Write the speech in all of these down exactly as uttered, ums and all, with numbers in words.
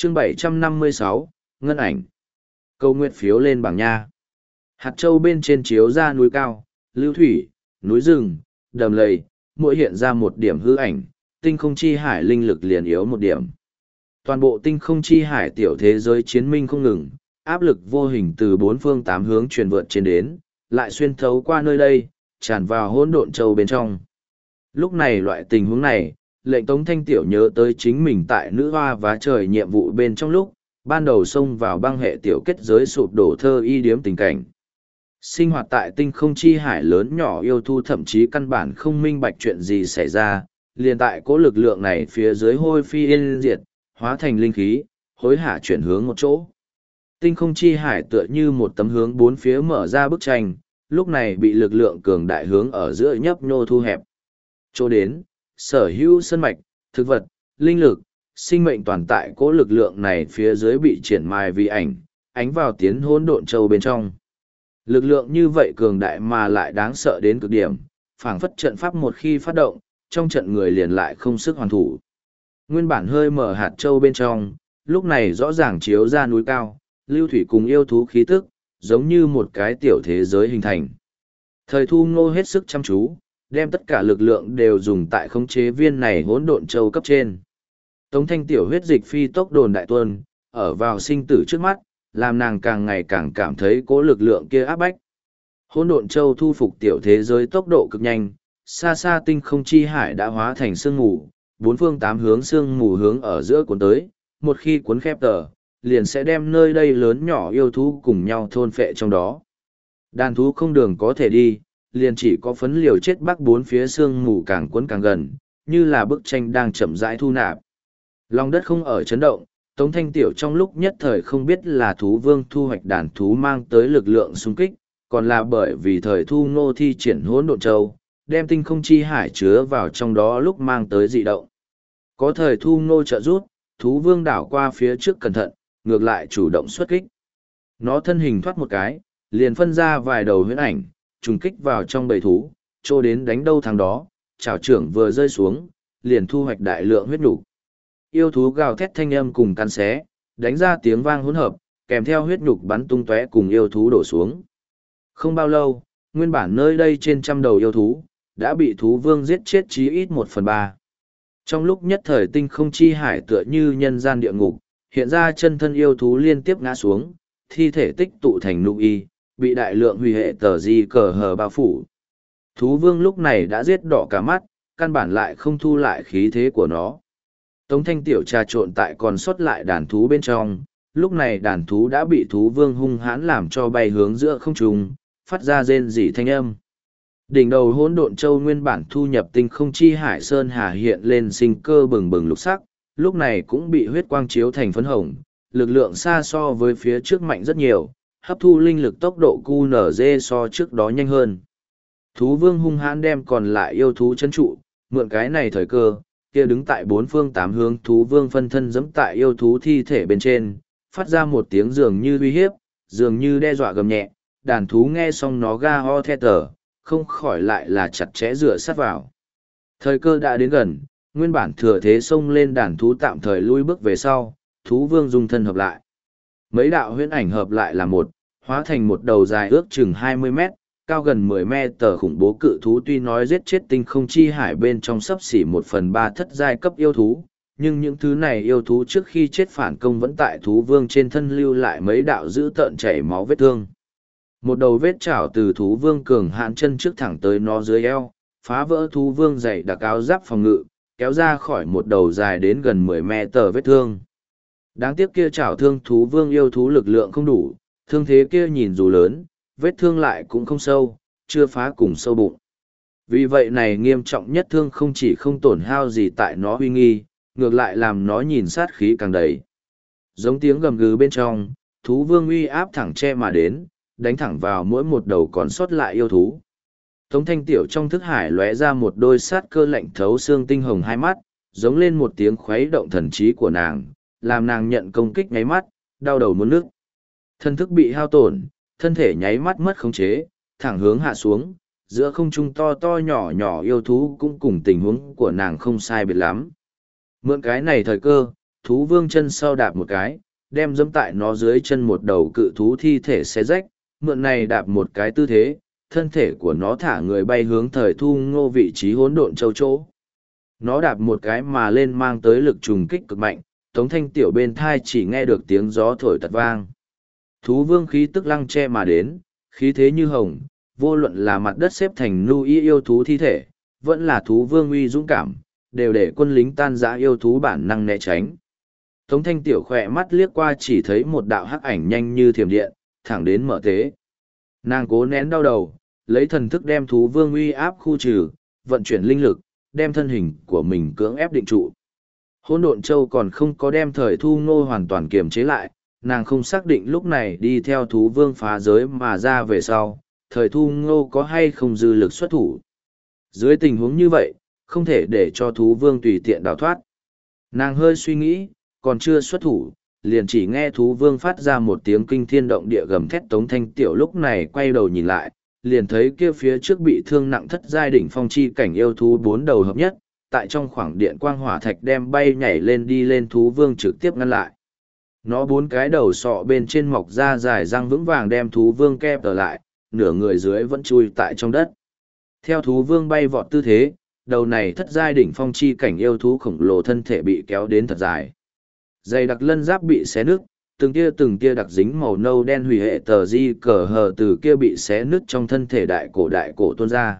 chương bảy trăm năm mươi sáu, Ngân ảnh. Câu nguyện phiếu lên bảng nha. Hạt châu bên trên chiếu ra núi cao, lưu thủy, núi rừng, đầm lầy, mỗi hiện ra một điểm hư ảnh, tinh không chi hải linh lực liền yếu một điểm. Toàn bộ tinh không chi hải tiểu thế giới chiến minh không ngừng, áp lực vô hình từ bốn phương tám hướng truyền vượt trên đến, lại xuyên thấu qua nơi đây, tràn vào hỗn độn châu bên trong. Lúc này loại tình huống này, lệnh Tống Thanh Tiểu nhớ tới chính mình tại nữ hoa vá trời nhiệm vụ bên trong lúc, ban đầu xông vào băng hệ tiểu kết giới sụp đổ thơ y điếm tình cảnh. Sinh hoạt tại tinh không chi hải lớn nhỏ yêu thu thậm chí căn bản không minh bạch chuyện gì xảy ra, liền tại cố lực lượng này phía dưới hôi phi yên diệt, hóa thành linh khí, hối hả chuyển hướng một chỗ. Tinh không chi hải tựa như một tấm hướng bốn phía mở ra bức tranh, lúc này bị lực lượng cường đại hướng ở giữa nhấp nhô thu hẹp. Chỗ đến, sở hữu sân mạch, thực vật, linh lực, sinh mệnh toàn tại cố lực lượng này phía dưới bị triển mai vì ảnh, ánh vào tiến hỗn độn châu bên trong. Lực lượng như vậy cường đại mà lại đáng sợ đến cực điểm, phảng phất trận pháp một khi phát động, trong trận người liền lại không sức hoàn thủ. Nguyên bản hơi mở hạt châu bên trong, lúc này rõ ràng chiếu ra núi cao, lưu thủy cùng yêu thú khí tức, giống như một cái tiểu thế giới hình thành. Thời Thu Ngô hết sức chăm chú, đem tất cả lực lượng đều dùng tại khống chế viên này hỗn độn châu cấp trên. Tống Thanh Tiểu huyết dịch phi tốc đồn đại tuân, ở vào sinh tử trước mắt, làm nàng càng ngày càng cảm thấy cố lực lượng kia áp bách. Hỗn độn châu thu phục tiểu thế giới tốc độ cực nhanh, xa xa tinh không chi hải đã hóa thành sương mù, bốn phương tám hướng sương mù hướng ở giữa cuốn tới, một khi cuốn khép tờ, liền sẽ đem nơi đây lớn nhỏ yêu thú cùng nhau thôn phệ trong đó. Đàn thú không đường có thể đi, liền chỉ có phấn liều chết bắc bốn phía sương mù càng cuốn càng gần, như là bức tranh đang chậm rãi thu nạp. Lòng đất không ở chấn động, Tống Thanh Tiểu trong lúc nhất thời không biết là thú vương thu hoạch đàn thú mang tới lực lượng xung kích, còn là bởi vì thời Thu Ngô thi triển hỗn độn châu, đem tinh không chi hải chứa vào trong đó lúc mang tới dị động. Có thời Thu Ngô trợ rút, thú vương đảo qua phía trước cẩn thận, ngược lại chủ động xuất kích. Nó thân hình thoát một cái, liền phân ra vài đầu huyễn ảnh, trùng kích vào trong bầy thú, trô đến đánh đâu thằng đó, chảo trưởng vừa rơi xuống, liền thu hoạch đại lượng huyết nục. Yêu thú gào thét thanh âm cùng cắn xé, đánh ra tiếng vang hỗn hợp, kèm theo huyết nhục bắn tung tóe cùng yêu thú đổ xuống. Không bao lâu, nguyên bản nơi đây trên trăm đầu yêu thú, đã bị thú vương giết chết chí ít một phần ba. Trong lúc nhất thời tinh không chi hải tựa như nhân gian địa ngục, hiện ra chân thân yêu thú liên tiếp ngã xuống, thi thể tích tụ thành nụ y, bị đại lượng hủy hệ tờ di cờ hờ bao phủ. Thú vương lúc này đã giết đỏ cả mắt, căn bản lại không thu lại khí thế của nó. Tống Thanh Tiểu trà trộn tại còn sót lại đàn thú bên trong, lúc này đàn thú đã bị thú vương hung hãn làm cho bay hướng giữa không trung, phát ra rên rỉ thanh âm. Đỉnh đầu hỗn độn châu nguyên bản thu nhập tinh không chi hải sơn hà hiện lên sinh cơ bừng bừng lục sắc, lúc này cũng bị huyết quang chiếu thành phấn hồng, lực lượng xa so với phía trước mạnh rất nhiều, hấp thu linh lực tốc độ Q N Z so trước đó nhanh hơn. Thú vương hung hãn đem còn lại yêu thú chân trụ, mượn cái này thời cơ, kia đứng tại bốn phương tám hướng thú vương phân thân giẫm tại yêu thú thi thể bên trên, phát ra một tiếng dường như uy hiếp, dường như đe dọa gầm nhẹ, đàn thú nghe xong nó ga ho the tờ, không khỏi lại là chặt chẽ rửa sát vào. Thời cơ đã đến gần, nguyên bản thừa thế xông lên đàn thú tạm thời lui bước về sau, thú vương dung thân hợp lại. Mấy đạo huyễn ảnh hợp lại là một, hóa thành một đầu dài ước chừng hai mươi mét, cao gần mười mét tờ khủng bố cự thú tuy nói giết chết tinh không chi hải bên trong sấp xỉ một phần ba thất giai cấp yêu thú, nhưng những thứ này yêu thú trước khi chết phản công vẫn tại thú vương trên thân lưu lại mấy đạo dữ tợn chảy máu vết thương. Một đầu vết chảo từ thú vương cường hãn chân trước thẳng tới nó dưới eo, phá vỡ thú vương dày đặc áo giáp phòng ngự, kéo ra khỏi một đầu dài đến gần mười mét tờ vết thương. Đáng tiếc kia chảo thương thú vương yêu thú lực lượng không đủ, thương thế kia nhìn dù lớn, vết thương lại cũng không sâu, chưa phá cùng sâu bụng. Vì vậy này nghiêm trọng nhất thương không chỉ không tổn hao gì tại nó uy nghi, ngược lại làm nó nhìn sát khí càng đầy. Giống tiếng gầm gừ bên trong, thú vương uy áp thẳng che mà đến, đánh thẳng vào mỗi một đầu còn sót lại yêu thú. Tống Thanh Tiểu trong thức hải lóe ra một đôi sát cơ lạnh thấu xương tinh hồng hai mắt, giống lên một tiếng khuấy động thần trí của nàng, làm nàng nhận công kích nháy mắt, đau đầu muốn nước. Thân thức bị hao tổn, thân thể nháy mắt mất khống chế, thẳng hướng hạ xuống, giữa không trung to to nhỏ nhỏ yêu thú cũng cùng tình huống của nàng không sai biệt lắm. Mượn cái này thời cơ, thú vương chân sau đạp một cái, đem dẫm tại nó dưới chân một đầu cự thú thi thể xé rách, mượn này đạp một cái tư thế, thân thể của nó thả người bay hướng thời thu ngô vị trí hỗn độn châu chỗ. Nó đạp một cái mà lên mang tới lực trùng kích cực mạnh, Tống Thanh Tiểu bên thai chỉ nghe được tiếng gió thổi tật vang. Thú vương khí tức lăng che mà đến, khí thế như hồng, vô luận là mặt đất xếp thành nu y yêu thú thi thể, vẫn là thú vương uy dũng cảm, đều để quân lính tan rã yêu thú bản năng né tránh. Tống Thanh Tiểu khỏe mắt liếc qua chỉ thấy một đạo hắc ảnh nhanh như thiểm điện, thẳng đến mở tế. Nàng cố nén đau đầu, lấy thần thức đem thú vương uy áp khu trừ, vận chuyển linh lực, đem thân hình của mình cưỡng ép định trụ. Hỗn độn châu còn không có đem thời thu ngô hoàn toàn kiềm chế lại, nàng không xác định lúc này đi theo thú vương phá giới mà ra về sau, thời thu ngô có hay không dư lực xuất thủ. Dưới tình huống như vậy, không thể để cho thú vương tùy tiện đào thoát. Nàng hơi suy nghĩ, còn chưa xuất thủ, liền chỉ nghe thú vương phát ra một tiếng kinh thiên động địa gầm thét. Tống Thanh Tiểu lúc này quay đầu nhìn lại, liền thấy kia phía trước bị thương nặng thất giai đỉnh phong chi cảnh yêu thú bốn đầu hợp nhất, tại trong khoảng điện quang hỏa thạch đem bay nhảy lên đi lên thú vương trực tiếp ngăn lại. Nó bốn cái đầu sọ bên trên mọc ra dài răng vững vàng đem thú vương kẹp ở lại, nửa người dưới vẫn chui tại trong đất. Theo thú vương bay vọt tư thế, đầu này thất giai đỉnh phong chi cảnh yêu thú khổng lồ thân thể bị kéo đến thật dài. Dày đặc lân giáp bị xé nứt, từng tia từng tia đặc dính màu nâu đen hủy hệ tờ di cờ hờ từ kia bị xé nứt trong thân thể đại cổ đại cổ tuôn ra.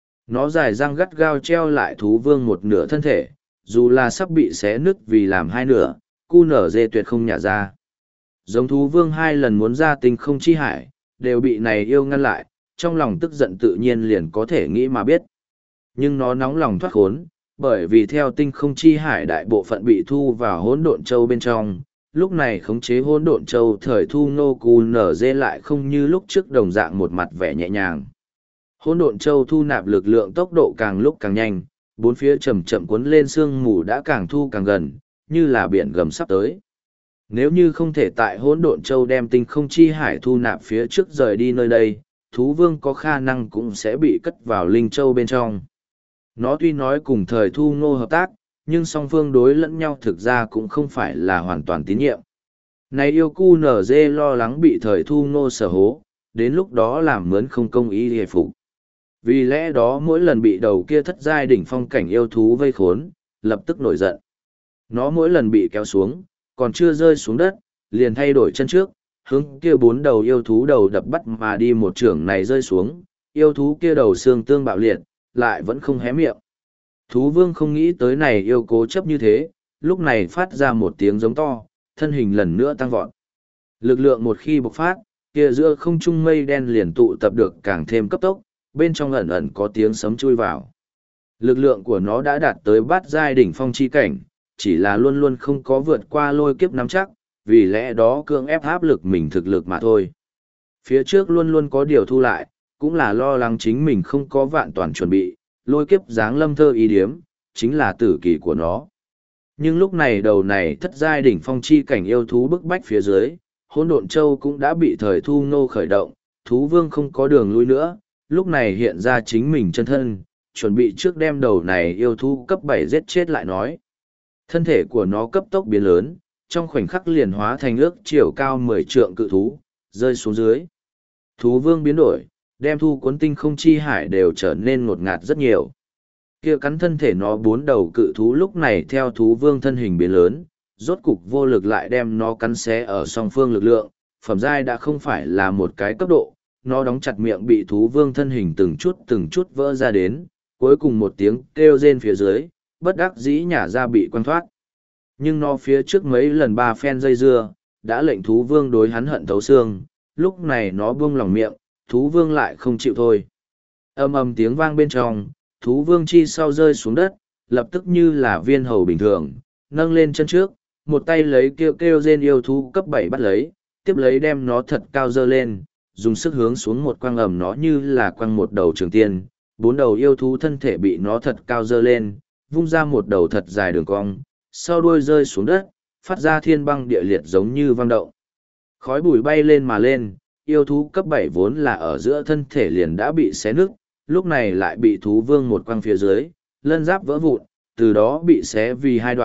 Nó dài răng gắt gao treo lại thú vương một nửa thân thể, dù là sắp bị xé nứt vì làm hai nửa, cu nở dê tuyệt không nhả ra. Giống thú vương hai lần muốn ra tinh không chi hải, đều bị này yêu ngăn lại, trong lòng tức giận tự nhiên liền có thể nghĩ mà biết. Nhưng nó nóng lòng thoát khốn, bởi vì theo tinh không chi hải đại bộ phận bị thu vào hỗn độn châu bên trong, lúc này khống chế hỗn độn châu thời thu nô cu nở dê lại không như lúc trước đồng dạng một mặt vẻ nhẹ nhàng. Hỗn độn châu thu nạp lực lượng tốc độ càng lúc càng nhanh, bốn phía chậm chậm cuốn lên sương mù đã càng thu càng gần, như là biển gầm sắp tới. Nếu như không thể tại hỗn độn châu đem tinh không chi hải thu nạp phía trước rời đi nơi đây, thú vương có khả năng cũng sẽ bị cất vào linh châu bên trong. Nó tuy nói cùng thời thu ngô hợp tác, nhưng song phương đối lẫn nhau thực ra cũng không phải là hoàn toàn tín nhiệm. Này yêu cu nở dê lo lắng bị thời thu ngô sở hố, đến lúc đó làm mướn không công ý hề phục. Vì lẽ đó mỗi lần bị đầu kia thất giai đỉnh phong cảnh yêu thú vây khốn, lập tức nổi giận. Nó mỗi lần bị kéo xuống, còn chưa rơi xuống đất, liền thay đổi chân trước, hướng kia bốn đầu yêu thú đầu đập bắt mà đi một trưởng này rơi xuống, yêu thú kia đầu xương tương bạo liệt, lại vẫn không hé miệng. Thú vương không nghĩ tới này yêu cố chấp như thế, lúc này phát ra một tiếng giống to, thân hình lần nữa tăng vọt. Lực lượng một khi bộc phát, kia giữa không trung mây đen liền tụ tập được càng thêm cấp tốc, bên trong ẩn ẩn có tiếng sấm chui vào. Lực lượng của nó đã đạt tới bát giai đỉnh phong chi cảnh, chỉ là luôn luôn không có vượt qua lôi kiếp nắm chắc, vì lẽ đó cưỡng ép áp lực mình thực lực mà thôi. Phía trước luôn luôn có điều thu lại, cũng là lo lắng chính mình không có vạn toàn chuẩn bị, lôi kiếp dáng lâm thơ ý điếm, chính là tử kỳ của nó. Nhưng lúc này đầu này thất giai đỉnh phong chi cảnh yêu thú bức bách phía dưới, hỗn độn châu cũng đã bị thời thu ngô khởi động, thú vương không có đường lui nữa, lúc này hiện ra chính mình chân thân, chuẩn bị trước đem đầu này yêu thú cấp bảy giết chết lại nói. Thân thể của nó cấp tốc biến lớn, trong khoảnh khắc liền hóa thành ước chiều cao mười trượng cự thú, rơi xuống dưới. Thú vương biến đổi, đem thu cuốn tinh không chi hải đều trở nên ngột ngạt rất nhiều. Kia cắn thân thể nó bốn đầu cự thú lúc này theo thú vương thân hình biến lớn, rốt cục vô lực lại đem nó cắn xé ở song phương lực lượng, phẩm giai đã không phải là một cái cấp độ, nó đóng chặt miệng bị thú vương thân hình từng chút từng chút vỡ ra đến, cuối cùng một tiếng kêu rên phía dưới, bất đắc dĩ nhả ra bị quăng thoát. Nhưng nó phía trước mấy lần ba phen dây dưa, đã lệnh thú vương đối hắn hận thấu xương, lúc này nó buông lòng miệng, thú vương lại không chịu thôi. Âm ầm tiếng vang bên trong, thú vương chi sau rơi xuống đất, lập tức như là viên hầu bình thường, nâng lên chân trước, một tay lấy kêu kêu rên yêu thú cấp bảy bắt lấy, tiếp lấy đem nó thật cao dơ lên, dùng sức hướng xuống một quăng ầm nó như là quăng một đầu trường tiên, bốn đầu yêu thú thân thể bị nó thật cao dơ lên, vung ra một đầu thật dài đường cong, sau đuôi rơi xuống đất, phát ra thiên băng địa liệt giống như vang động. Khói bụi bay lên mà lên, yêu thú cấp bảy vốn là ở giữa thân thể liền đã bị xé nứt, lúc này lại bị thú vương một quăng phía dưới, lân giáp vỡ vụn, từ đó bị xé vì hai đoạn,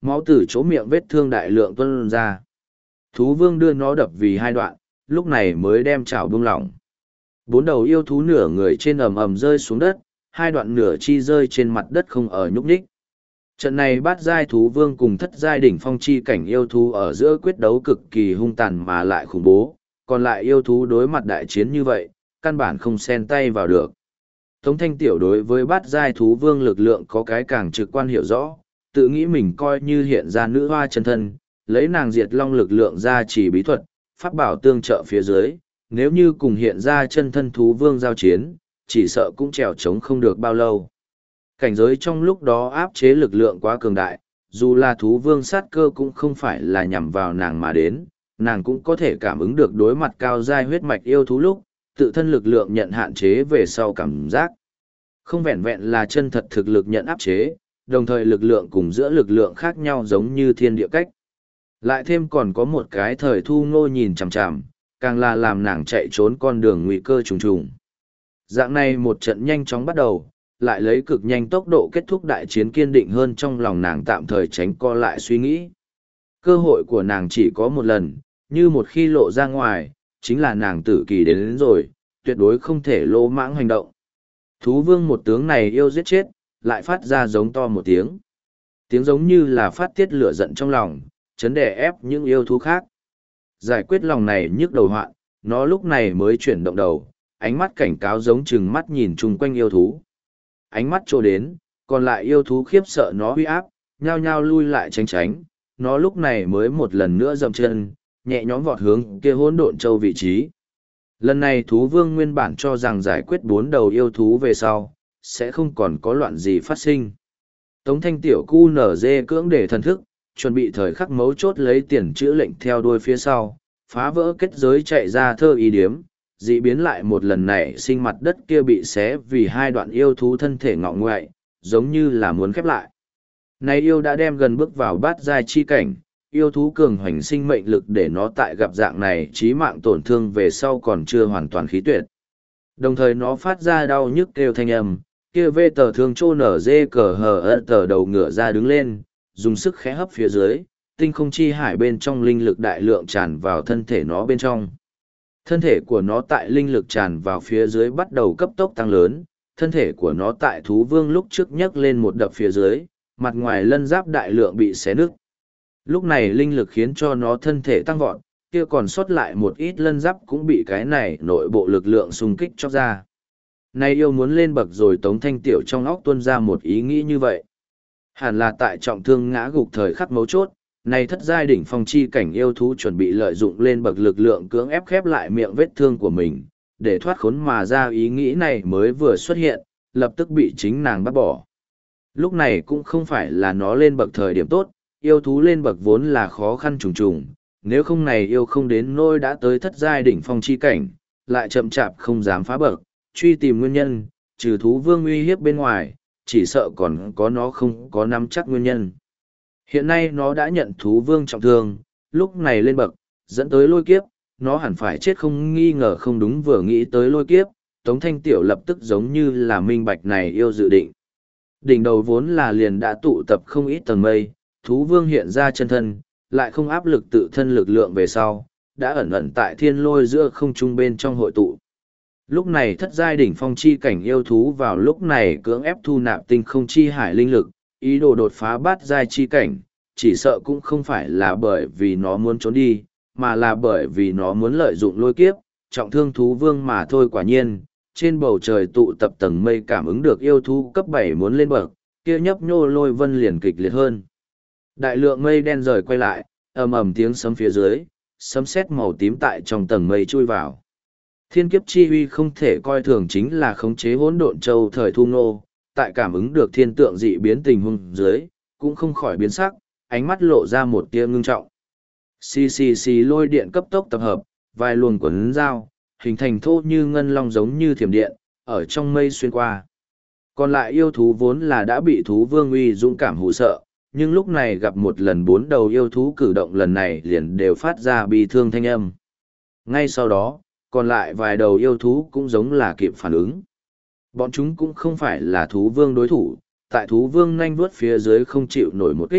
máu từ chỗ miệng vết thương đại lượng tuôn ra. Thú vương đưa nó đập vì hai đoạn, lúc này mới đem chảo buông lỏng. Bốn đầu yêu thú nửa người trên ầm ầm rơi xuống đất, hai đoạn nửa chi rơi trên mặt đất không ở nhúc nhích. Trận này bát giai thú vương cùng thất giai đỉnh phong chi cảnh yêu thú ở giữa quyết đấu cực kỳ hung tàn mà lại khủng bố, còn lại yêu thú đối mặt đại chiến như vậy, căn bản không xen tay vào được. Tống Thanh Tiểu đối với bát giai thú vương lực lượng có cái càng trực quan hiểu rõ, tự nghĩ mình coi như hiện ra nữ hoa chân thân, lấy nàng diệt long lực lượng ra chỉ bí thuật, pháp bảo tương trợ phía dưới, nếu như cùng hiện ra chân thân thú vương giao chiến, chỉ sợ cũng trèo trống không được bao lâu. Cảnh giới trong lúc đó áp chế lực lượng quá cường đại, dù là thú vương sát cơ cũng không phải là nhằm vào nàng mà đến, nàng cũng có thể cảm ứng được đối mặt cao giai huyết mạch yêu thú lúc, tự thân lực lượng nhận hạn chế về sau cảm giác. Không vẹn vẹn là chân thật thực lực nhận áp chế, đồng thời lực lượng cùng giữa lực lượng khác nhau giống như thiên địa cách. Lại thêm còn có một cái thời thu ngô nhìn chằm chằm, càng là làm nàng chạy trốn con đường nguy cơ trùng trùng. Dạng này một trận nhanh chóng bắt đầu, lại lấy cực nhanh tốc độ kết thúc đại chiến kiên định hơn trong lòng nàng tạm thời tránh co lại suy nghĩ. Cơ hội của nàng chỉ có một lần, như một khi lộ ra ngoài, chính là nàng tử kỳ đến, đến rồi, tuyệt đối không thể lỗ mãng hành động. Thú vương một tướng này yêu giết chết, lại phát ra giống to một tiếng. Tiếng giống như là phát tiết lửa giận trong lòng, chấn đè ép những yêu thú khác. Giải quyết lòng này nhức đầu hoạn, nó lúc này mới chuyển động đầu, ánh mắt cảnh cáo giống chừng mắt nhìn chung quanh yêu thú. Ánh mắt trô đến, còn lại yêu thú khiếp sợ nó huy áp, nhao nhao lui lại tránh tránh, nó lúc này mới một lần nữa dậm chân, nhẹ nhõm vọt hướng kia hỗn độn châu vị trí. Lần này thú vương nguyên bản cho rằng giải quyết bốn đầu yêu thú về sau, sẽ không còn có loạn gì phát sinh. Tống Thanh Tiểu cu nở dê cưỡng để thần thức, chuẩn bị thời khắc mấu chốt lấy tiền chữ lệnh theo đuôi phía sau, phá vỡ kết giới chạy ra thơ ý điếm, dị biến lại một lần này sinh mặt đất kia bị xé vì hai đoạn yêu thú thân thể ngọ ngoại, giống như là muốn khép lại. Này yêu đã đem gần bước vào bát giai chi cảnh, yêu thú cường hoành sinh mệnh lực để nó tại gặp dạng này chí mạng tổn thương về sau còn chưa hoàn toàn khí tuyệt. Đồng thời nó phát ra đau nhức kêu thanh âm, kia vê tờ thương trô nở dê cờ hờ ơ tờ đầu ngựa ra đứng lên, dùng sức khẽ hấp phía dưới, tinh không chi hải bên trong linh lực đại lượng tràn vào thân thể nó bên trong. Thân thể của nó tại linh lực tràn vào phía dưới bắt đầu cấp tốc tăng lớn, thân thể của nó tại thú vương lúc trước nhấc lên một đập phía dưới, mặt ngoài lân giáp đại lượng bị xé nứt. Lúc này linh lực khiến cho nó thân thể tăng vọt, kia còn sót lại một ít lân giáp cũng bị cái này nội bộ lực lượng xung kích cho ra. Này yêu muốn lên bậc rồi Tống Thanh Tiểu trong óc tuôn ra một ý nghĩ như vậy. Hẳn là tại trọng thương ngã gục thời khắc mấu chốt, này thất giai đỉnh phong chi cảnh yêu thú chuẩn bị lợi dụng lên bậc lực lượng cưỡng ép khép lại miệng vết thương của mình, để thoát khốn mà ra ý nghĩ này mới vừa xuất hiện, lập tức bị chính nàng bắt bỏ. Lúc này cũng không phải là nó lên bậc thời điểm tốt, yêu thú lên bậc vốn là khó khăn trùng trùng, nếu không này yêu không đến nôi đã tới thất giai đỉnh phong chi cảnh, lại chậm chạp không dám phá bậc, truy tìm nguyên nhân, trừ thú vương uy hiếp bên ngoài, chỉ sợ còn có nó không có nắm chắc nguyên nhân. Hiện nay nó đã nhận thú vương trọng thương, lúc này lên bậc, dẫn tới lôi kiếp, nó hẳn phải chết không nghi ngờ không đúng vừa nghĩ tới lôi kiếp, Tống Thanh Tiểu lập tức giống như là minh bạch này yêu dự định. Đỉnh đầu vốn là liền đã tụ tập không ít tầng mây, thú vương hiện ra chân thân, lại không áp lực tự thân lực lượng về sau, đã ẩn ẩn tại thiên lôi giữa không trung bên trong hội tụ. Lúc này thất giai đỉnh phong chi cảnh yêu thú vào lúc này cưỡng ép thu nạp tinh không chi hải linh lực, ý đồ đột phá bát giai chi cảnh, chỉ sợ cũng không phải là bởi vì nó muốn trốn đi, mà là bởi vì nó muốn lợi dụng lôi kiếp, trọng thương thú vương mà thôi. Quả nhiên, trên bầu trời tụ tập tầng mây cảm ứng được yêu thú cấp bảy muốn lên bậc, kia nhấp nhô lôi vân liền kịch liệt hơn. Đại lượng mây đen rời quay lại, ầm ầm tiếng sấm phía dưới, sấm sét màu tím tại trong tầng mây chui vào. Thiên kiếp chi uy không thể coi thường chính là khống chế hỗn độn châu thời thu nô, tại cảm ứng được thiên tượng dị biến tình huống dưới, cũng không khỏi biến sắc, ánh mắt lộ ra một tia ngưng trọng. Xì xì xì lôi điện cấp tốc tập hợp, vài luồng quấn dao, hình thành thô như ngân long giống như thiểm điện, ở trong mây xuyên qua. Còn lại yêu thú vốn là đã bị thú vương uy dũng cảm hù sợ, nhưng lúc này gặp một lần bốn đầu yêu thú cử động lần này liền đều phát ra bi thương thanh âm. Ngay sau đó, còn lại vài đầu yêu thú cũng giống là kịp phản ứng. Bọn chúng cũng không phải là thú vương đối thủ, tại thú vương nhanh vuốt phía dưới không chịu nổi một kích,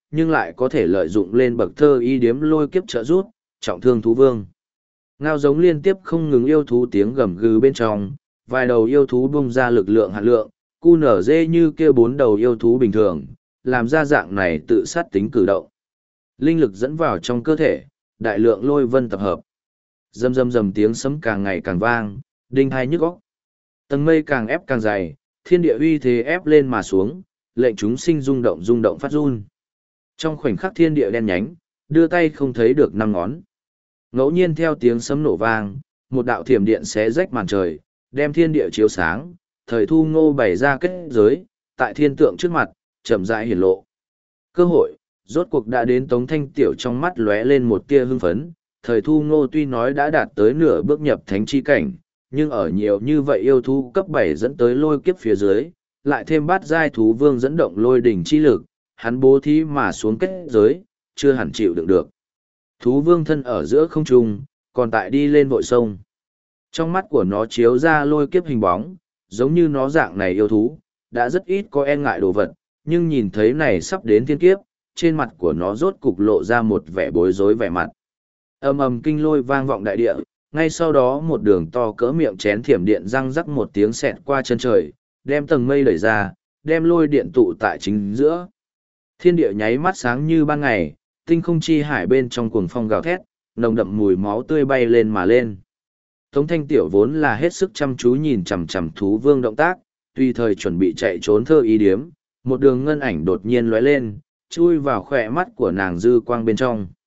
nhưng lại có thể lợi dụng lên bậc thơ y điếm lôi kiếp trợ rút, trọng thương thú vương. Ngao giống liên tiếp không ngừng yêu thú tiếng gầm gừ bên trong, vài đầu yêu thú bung ra lực lượng hạt lượng, cu nở dê như kia bốn đầu yêu thú bình thường, làm ra dạng này tự sát tính cử động. Linh lực dẫn vào trong cơ thể, đại lượng lôi vân tập hợp. Rầm rầm rầm tiếng sấm càng ngày càng vang, đinh hai nhức óc. Tầng mây càng ép càng dày, thiên địa uy thế ép lên mà xuống, lệnh chúng sinh rung động rung động phát run. Trong khoảnh khắc thiên địa đen nhánh, đưa tay không thấy được năm ngón. Ngẫu nhiên theo tiếng sấm nổ vang, một đạo thiểm điện xé rách màn trời, đem thiên địa chiếu sáng, thời thu ngô bày ra kết giới, tại thiên tượng trước mặt, chậm rãi hiển lộ. Cơ hội, rốt cuộc đã đến Tống Thanh Tiểu trong mắt lóe lên một tia hưng phấn, thời thu ngô tuy nói đã đạt tới nửa bước nhập thánh chi cảnh, nhưng ở nhiều như vậy yêu thú cấp bảy dẫn tới lôi kiếp phía dưới, lại thêm bát giai thú vương dẫn động lôi đỉnh chi lực, hắn bố thí mà xuống kết giới, chưa hẳn chịu đựng được. Thú vương thân ở giữa không trung, còn tại đi lên vội sông. Trong mắt của nó chiếu ra lôi kiếp hình bóng, giống như nó dạng này yêu thú, đã rất ít có e ngại đồ vật, nhưng nhìn thấy này sắp đến thiên kiếp, trên mặt của nó rốt cục lộ ra một vẻ bối rối vẻ mặt. Ầm ầm kinh lôi vang vọng đại địa, ngay sau đó một đường to cỡ miệng chén thiểm điện răng rắc một tiếng xẹt qua chân trời, đem tầng mây đẩy ra, đem lôi điện tụ tại chính giữa. Thiên địa nháy mắt sáng như ban ngày, tinh không chi hải bên trong cuồng phong gào thét, nồng đậm mùi máu tươi bay lên mà lên. Tống Thanh Tiểu vốn là hết sức chăm chú nhìn chằm chằm thú vương động tác, tùy thời chuẩn bị chạy trốn thơ ý điếm, một đường ngân ảnh đột nhiên lóe lên, chui vào khỏe mắt của nàng dư quang bên trong.